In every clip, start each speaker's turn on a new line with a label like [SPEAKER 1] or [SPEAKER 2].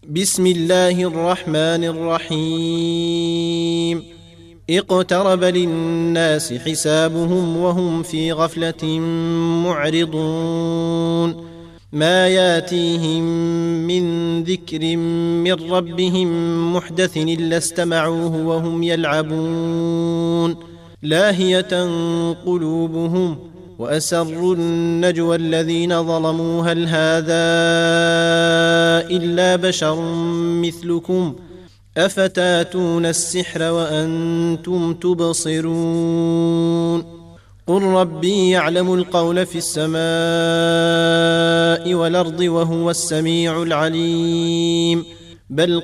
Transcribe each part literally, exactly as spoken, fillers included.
[SPEAKER 1] بسم الله الرحمن الرحيم اقترب للناس حسابهم وهم في غفلة معرضون ما ياتيهم من ذكر من ربهم محدث إلا استمعوه وهم يلعبون لاهية قلوبهم وأسروا النجوى الذين ظلموا هل هذا إلا بشر مثلكم أفتاتون السحر وأنتم تبصرون قل ربي يعلم القول في السماء والأرض وهو السميع العليم بل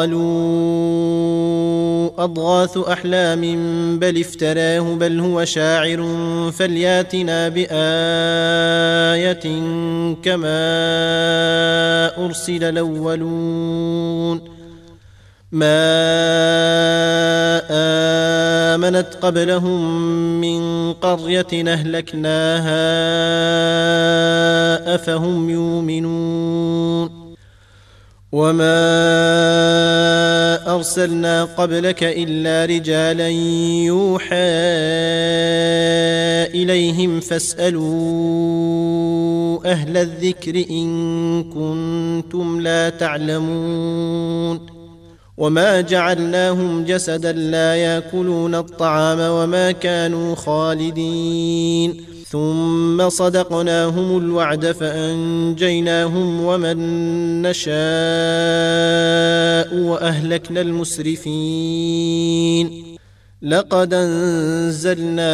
[SPEAKER 1] قالوا أضغاث أحلام بل افتراه بل هو شاعر فلياتنا بآية كما أرسل الأولون ما آمنت قبلهم من قرية أهلكناها أفهم يؤمنون وما أرسلنا قبلك إلا رجالا يوحى إليهم فاسألوا أهل الذكر إن كنتم لا تعلمون وما جعلناهم جسدا لا يأكلون الطعام وما كانوا خالدين ثم صدقناهم الوعد فأنجيناهم ومن نشاء وأهلكنا المسرفين لقد أنزلنا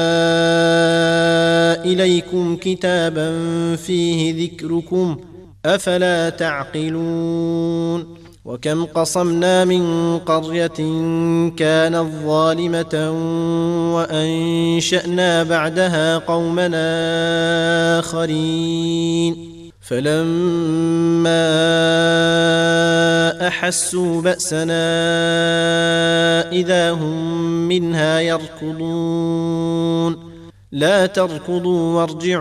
[SPEAKER 1] إليكم كتابا فيه ذكركم أفلا تعقلون وكم قصمنا من قرية كانت ظالمة وأنشأنا بعدها قومنا آخرين فلما أحسوا بأسنا إذا هم منها يركضون لا تركضوا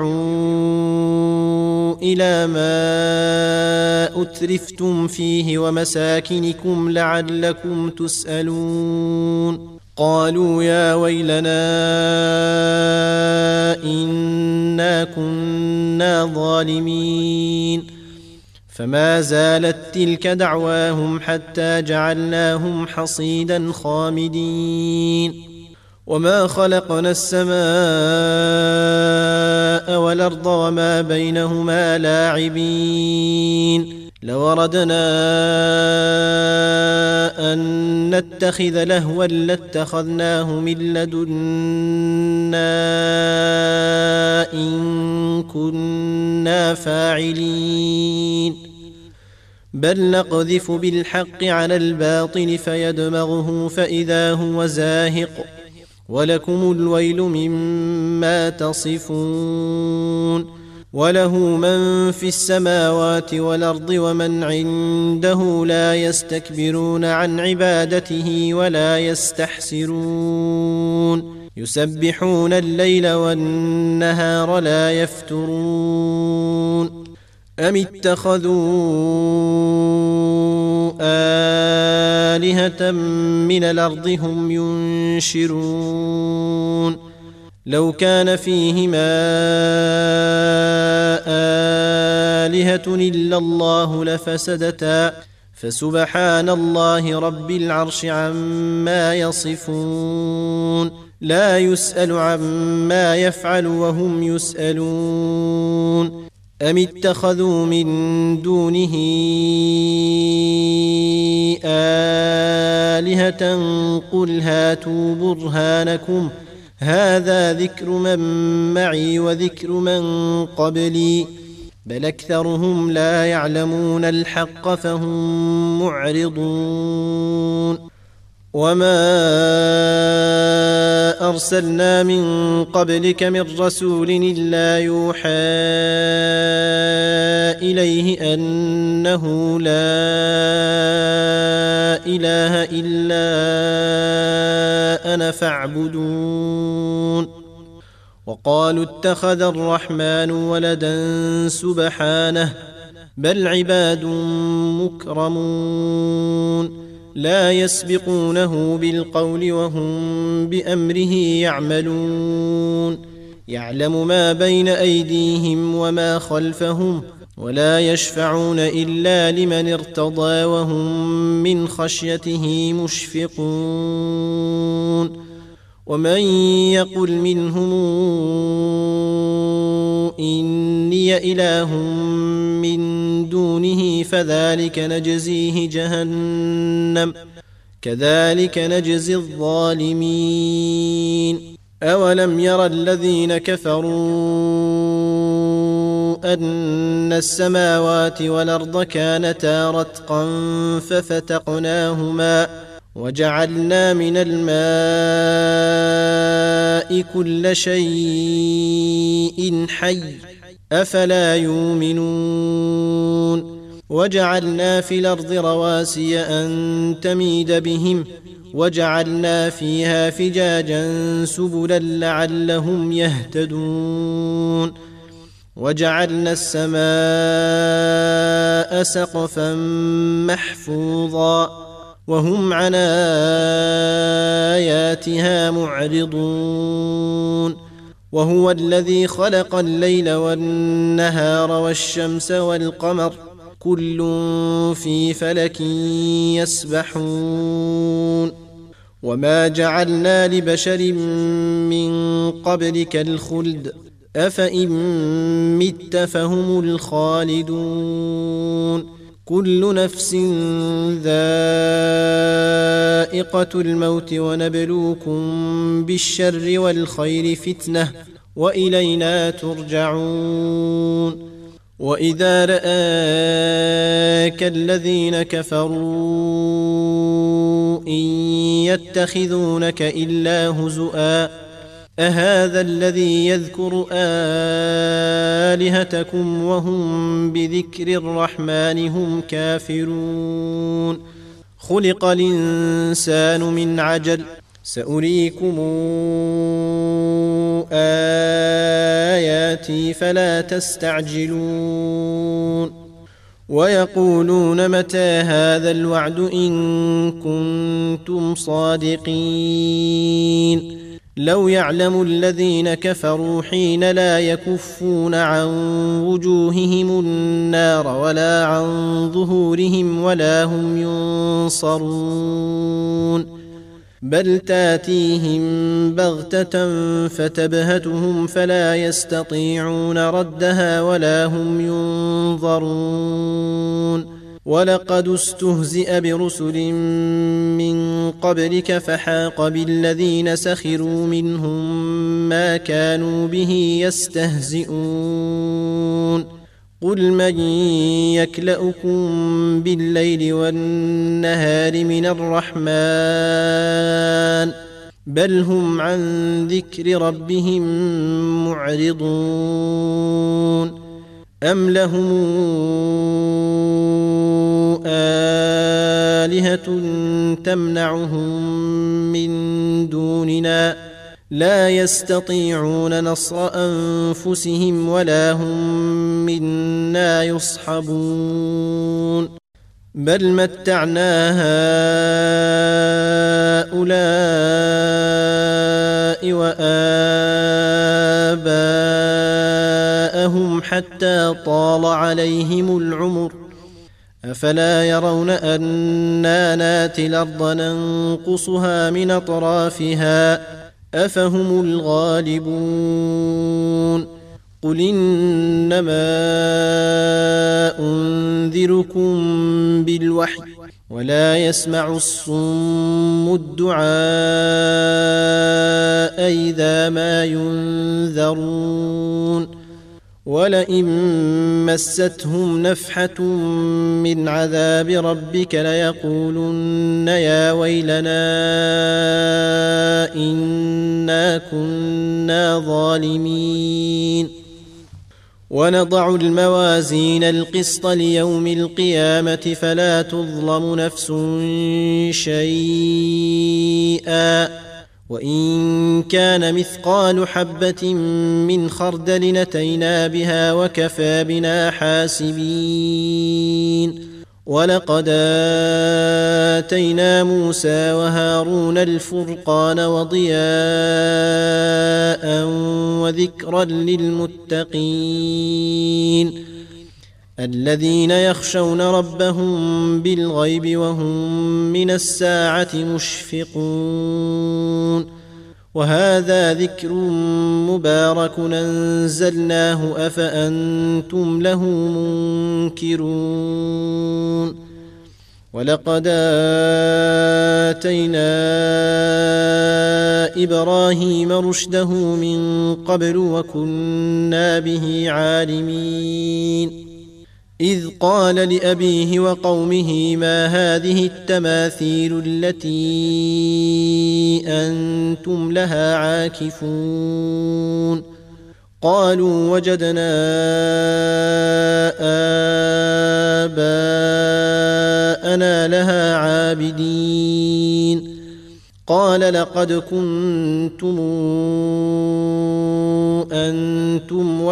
[SPEAKER 1] وارجعوا إلى ما أترفتم فيه ومساكنكم لعلكم تسألون قالوا يا ويلنا إنا كنا ظالمين فما زالت تلك دعواهم حتى جعلناهم حصيدا خامدين وما خلقنا السماء والأرض وما بينهما لاعبين لو أردنا أن نتخذ لهوا لاتخذناه من لدنا إن كنا فاعلين بل نقذف بالحق على الباطل فيدمغه فإذا هو زاهق ولكم الويل مما تصفون وله من في السماوات والأرض ومن عنده لا يستكبرون عن عبادته ولا يستحسرون يسبحون الليل والنهار لا يفترون أم اتخذوا آلهة من الأرض هم ينشرون لو كان فيهما آلهة إلا الله لفسدتا فسبحان الله رب العرش عما يصفون لا يسأل عما يفعل وهم يسألون أم اتخذوا من دونه آلهة قل هاتوا برهانكم هذا ذكر من معي وذكر من قبلي بل أكثرهم لا يعلمون الحق فهم معرضون وما أرسلنا من قبلك من رسول إلا يوحى إليه أنه لا إله إلا أنا فاعبدون وقالوا اتخذ الرحمن ولدا سبحانه بل عباد مكرمون لا يسبقونه بالقول وهم بأمره يعملون يعلم ما بين أيديهم وما خلفهم ولا يشفعون إلا لمن ارتضى وهم من خشيته مشفقون ومن يقل منهم إني إله من دونه فذلك نجزيه جهنم كذلك نجزي الظالمين أولم ير الذين كفروا أن السماوات والأرض كانتا رتقا ففتقناهما وجعلنا من الماء كل شيء حي أفلا يؤمنون وجعلنا في الأرض رواسي أن تميد بهم وجعلنا فيها فجاجا سبلا لعلهم يهتدون وجعلنا السماء سقفا محفوظا وهم عن آياتها معرضون وهو الذي خلق الليل والنهار والشمس والقمر كل في فلك يسبحون وما جعلنا لبشر من قبلك الخلد أفإن مت فهم الخالدون كل نفس ذائقة الموت ونبلوكم بالشر والخير فتنة وإلينا ترجعون وإذا رآك الذين كفروا إن يتخذونك إلا هزؤا أهذا الذي يذكر آلهتكم وهم بذكر الرحمن هم كافرون خلق الإنسان من عجل سأريكم آياتي فلا تستعجلون ويقولون متى هذا الوعد إن كنتم صادقين لو يعلم الذين كفروا حين لا يكفون عن وجوههم النار ولا عن ظهورهم ولا هم ينصرون بل تاتيهم بغتة فتبهتهم فلا يستطيعون ردها ولا هم ينظرون ولقد استهزئ برسل من قبلك فحاق بالذين سخروا منهم ما كانوا به يستهزئون قل من يكلؤكم بالليل والنهار من الرحمن بل هم عن ذكر ربهم معرضون أم لهم آلهة تمنعهم من دوننا لا يستطيعون نصر أنفسهم ولا هم منا يصحبون بل متعنا هؤلاء وآباءهم حتى طال عليهم العمر أفلا يرون أنا ناتي الأرض ننقصها من أطرافها أفهم الغالبون قل إنما أنذركم بالوحي ولا يسمع الصم الدعاء إذا ما ينذرون ولئن مستهم نفحة من عذاب ربك ليقولن يا ويلنا إنا كنا ظالمين ونضع الموازين القسط ليوم القيامة فلا تظلم نفس شيئا وإن كان مثقال حبة من خردل أتينا بها وكفى بنا حاسبين. ولقد آتينا موسى وهارون الفرقان وضياء وذكرا للمتقين الذين يخشون ربهم بالغيب وهم من الساعة مشفقون. وهذا ذكر مبارك أنزلناه أفأنتم له منكرون. ولقد آتينا إبراهيم رشده من قبل وكنا به عالمين. إذ قال لأبيه وقومه ما هذه التماثيل التي أنتم لها عاكفون؟ قالوا وجدنا آباءنا لها عابدين. قال لقد كنتم أنتم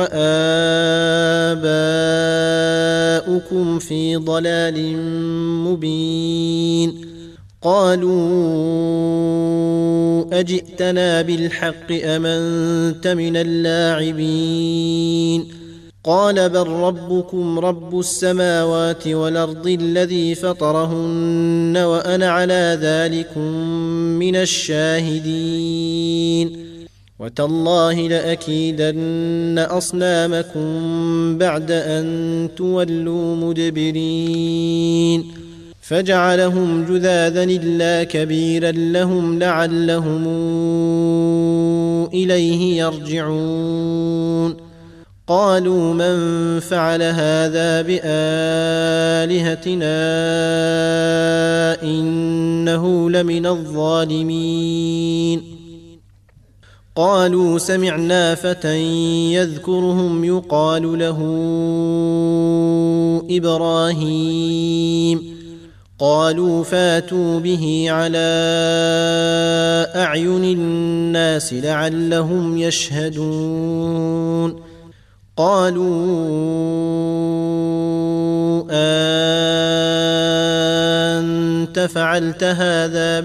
[SPEAKER 1] وآباؤكم في ضلال مبين. قالوا أجئتنا بالحق أم أنت من اللاعبين؟ قال بل ربكم رب السماوات والأرض الذي فطرهن وأنا على ذلكم من الشاهدين. وتالله لأكيدن أصنامكم بعد أن تولوا مدبرين. فجعلهم جذاذا إلا كبيرا لهم لعلهم إليه يرجعون. قالوا من فعل هذا بآلهتنا إنه لمن الظالمين. قالوا سمعنا فتى يذكرهم يقال له إبراهيم. قالوا فاتوا به على أعين الناس لعلهم يشهدون. قالوا أنت فعلت هذا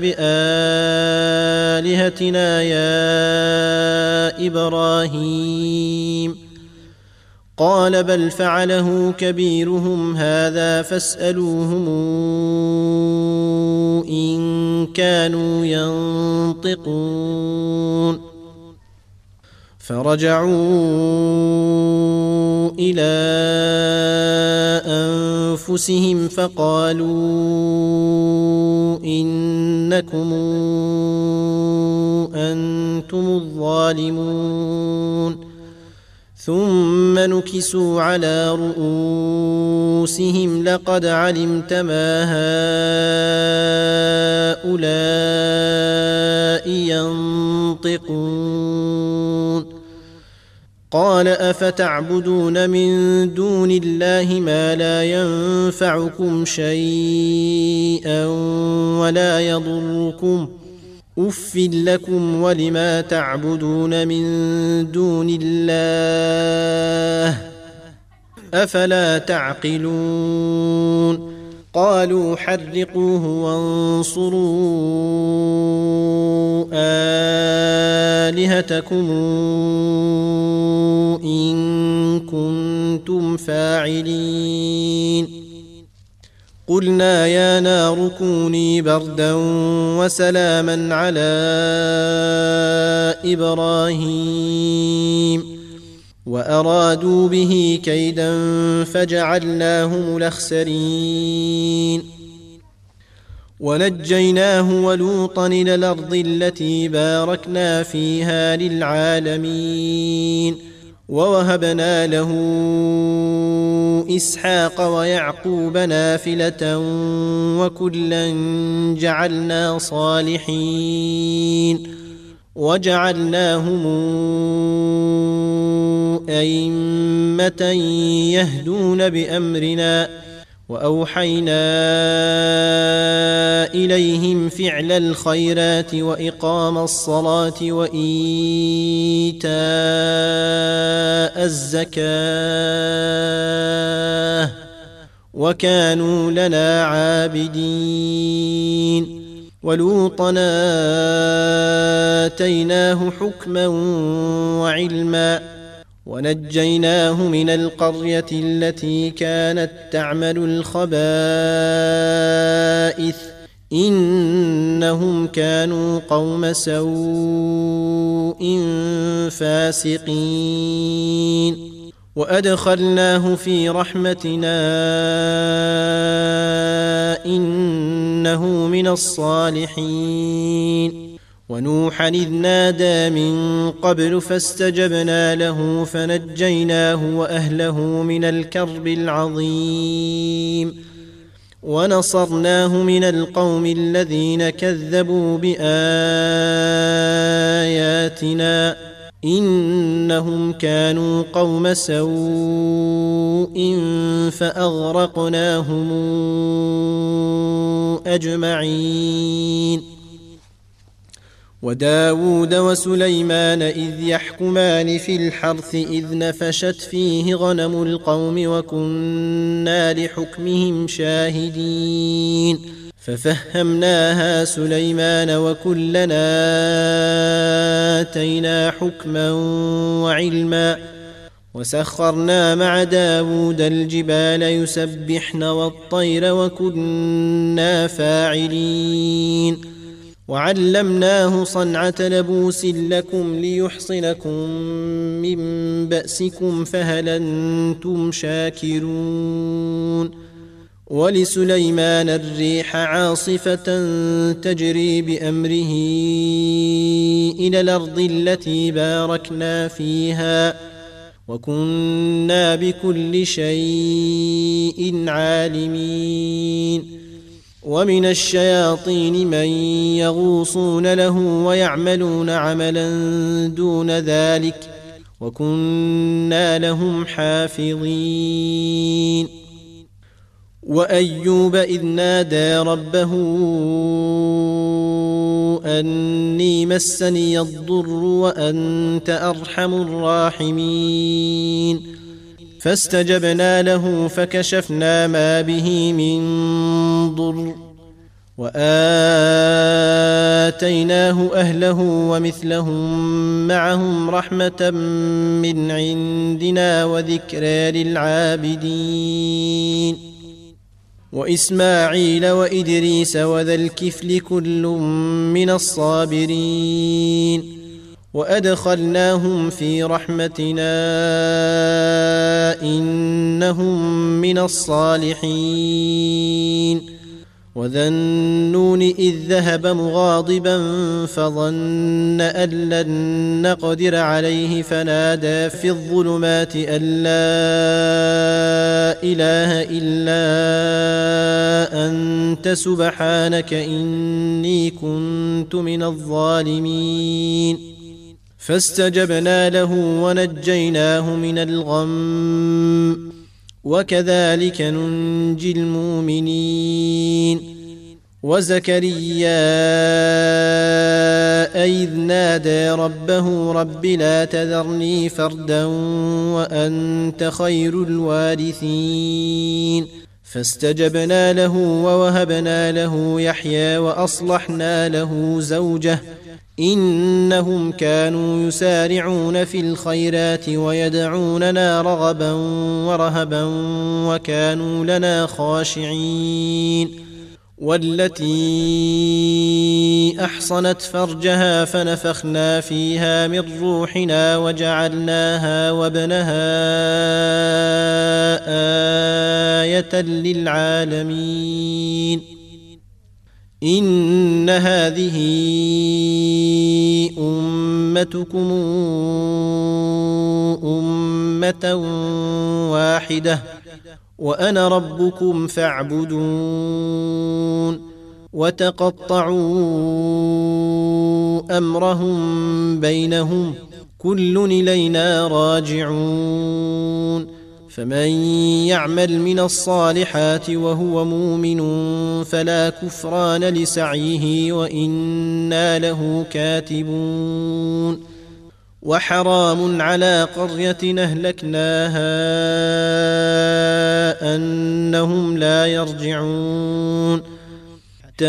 [SPEAKER 1] بآلهتنا يا إبراهيم؟ قال بل فعله كبيرهم هذا فاسألوهم إن كانوا ينطقون. فرجعوا إلى أنفسهم فقالوا إنكم أنتم الظالمون. ثم نكسوا على رؤوسهم لقد علمت ما هؤلاء ينطقون. قال أفتعبدون من دون الله ما لا ينفعكم شيئا ولا يضركم أف لكم ولما تعبدون من دون الله أفلا تعقلون. قالوا حرقوه وانصروا آلهتكم إن كنتم فاعلين. قلنا يا نار كوني بردا وسلاما على إبراهيم وأرادوا به كيدا فجعلناهم الأخسرين. ونجيناه ولوطا إلى الأرض التي باركنا فيها للعالمين. ووهبنا له إسحاق ويعقوب نافلة وكلا جعلنا صالحين وجعلناهم أئمة يهدون بأمرنا وأوحينا إلى إليهم فعل الخيرات وإقام الصلاة وإيتاء الزكاة وكانوا لنا عابدين. ولوطا آتيناه حكما وعلما ونجيناه من القرية التي كانت تعمل الخبائث إنهم كانوا قوم سوء فاسقين. وأدخلناه في رحمتنا إنه من الصالحين. ونوحا إذ نادى من قبل فاستجبنا له فنجيناه وأهله من الكرب العظيم ونصرناه من القوم الذين كذبوا بآياتنا إنهم كانوا قوم سوء فأغرقناهم أجمعين. وداود وسليمان إذ يحكمان في الحرث إذ نفشت فيه غنم القوم وكنا لحكمهم شاهدين ففهمناها سليمان وكلنا آتينا حكما وعلما وسخرنا مع داود الجبال يسبحن والطير وكنا فاعلين. وعلمناه صنعة لبوس لكم ليحصنكم من بأسكم فهل أنتم شاكرون. ولسليمان الريح عاصفة تجري بأمره إلى الأرض التي باركنا فيها وكنا بكل شيء عالمين. ومن الشياطين من يغوصون له ويعملون عملا دون ذلك وكنا لهم حافظين. وأيوب إذ نادى ربه أني مسني الضر وأنت أرحم الراحمين فاستجبنا له فكشفنا ما به من ضر وآتيناه أهله ومثلهم معهم رحمة من عندنا وذكرى للعابدين. وإسماعيل وإدريس وذا الكفل كل من الصابرين وأدخلناهم في رحمتنا إنهم من الصالحين. وذا النون إذ ذهب مغاضبا فظن أن لن نقدر عليه فنادى في الظلمات أن لا إله إلا أنت سبحانك إني كنت من الظالمين فاستجبنا له ونجيناه من الغم وكذلك ننجي المؤمنين. وزكريا إذ نادى ربه رب لا تذرني فردا وأنت خير الوارثين فاستجبنا له ووهبنا له يحيى وأصلحنا له زوجه إنهم كانوا يسارعون في الخيرات ويدعوننا رغبا ورهبا وكانوا لنا خاشعين. والتي أحصنت فرجها فنفخنا فيها من روحنا وجعلناها وابنها آية للعالمين. إن هذه أمتكم أمة واحدة وأنا ربكم فاعبدون. وتقطعوا أمرهم بينهم كل إلينا راجعون فمن يعمل من الصالحات وهو مؤمن فلا كفران لسعيه وإنا له كاتبون وحرام على قرية أهلكناها أنهم لا يرجعون حتى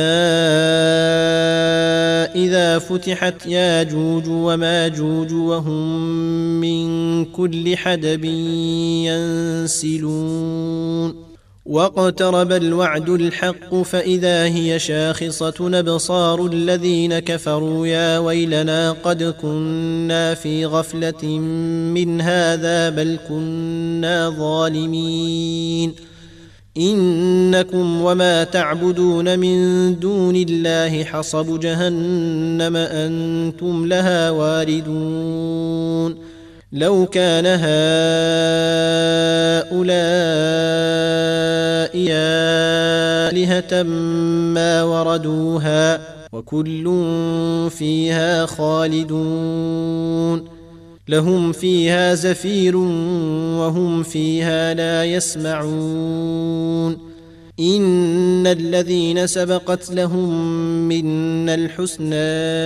[SPEAKER 1] إذا فتحت ياجوج وماجوج وهم من كل حدب ينسلون واقترب الوعد الحق فإذا هي شاخصة أبصار الذين كفروا يا ويلنا قد كنا في غفلة من هذا بل كنا ظالمين إنكم وما تعبدون من دون الله حصب جهنم أنتم لها واردون لو كان هؤلاء آلهة ما وردوها وكل فيها خالدون لهم فيها زفير وهم فيها لا يسمعون إن الذين سبقت لهم منا الحسنى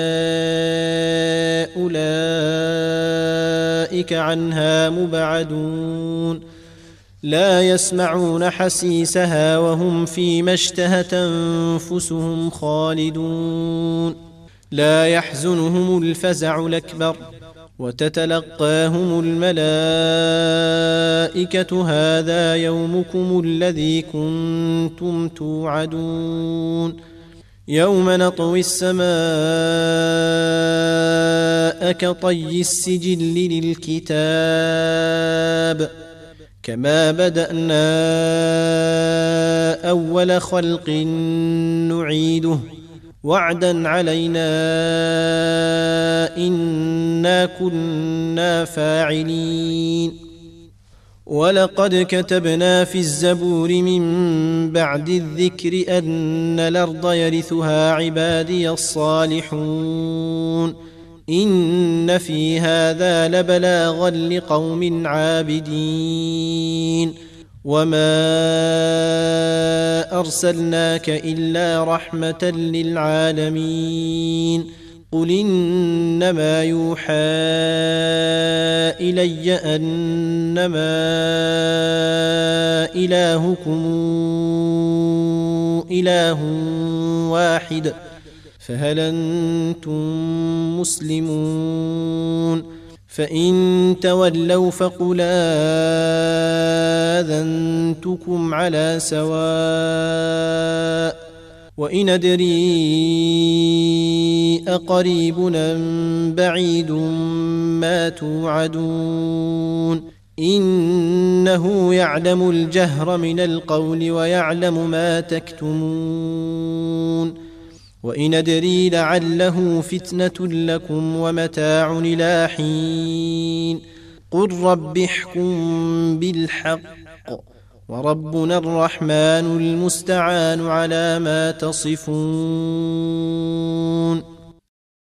[SPEAKER 1] أولئك عنها مبعدون لا يسمعون حسيسها وهم فيما اشتهت أنفسهم خالدون لا يحزنهم الفزع الأكبر وتتلقاهم الملائكة هذا يومكم الذي كنتم توعدون يوم نطوي السماء كطي السجل للكتاب كما بدأنا أول خلق نعيده وعدا علينا إنا كنا فاعلين ولقد كتبنا في الزبور من بعد الذكر أن الأرض يرثها عبادي الصالحون إن في هذا لبلاغا لقوم عابدين وما أرسلناك إلا رحمة للعالمين قل إنما يوحى إلي أنما إلهكم إله واحد فهل أنتم مسلمون فإن تولوا فقل آذنتكم على سواء وإن أدري أقريب أم بعيد ما توعدون إنه يعلم الجهر من القول ويعلم ما تكتمون وإن أدري لعله فتنة لكم ومتاع إلى حين قل رب احكم بالحق وربنا الرحمن المستعان على ما تصفون.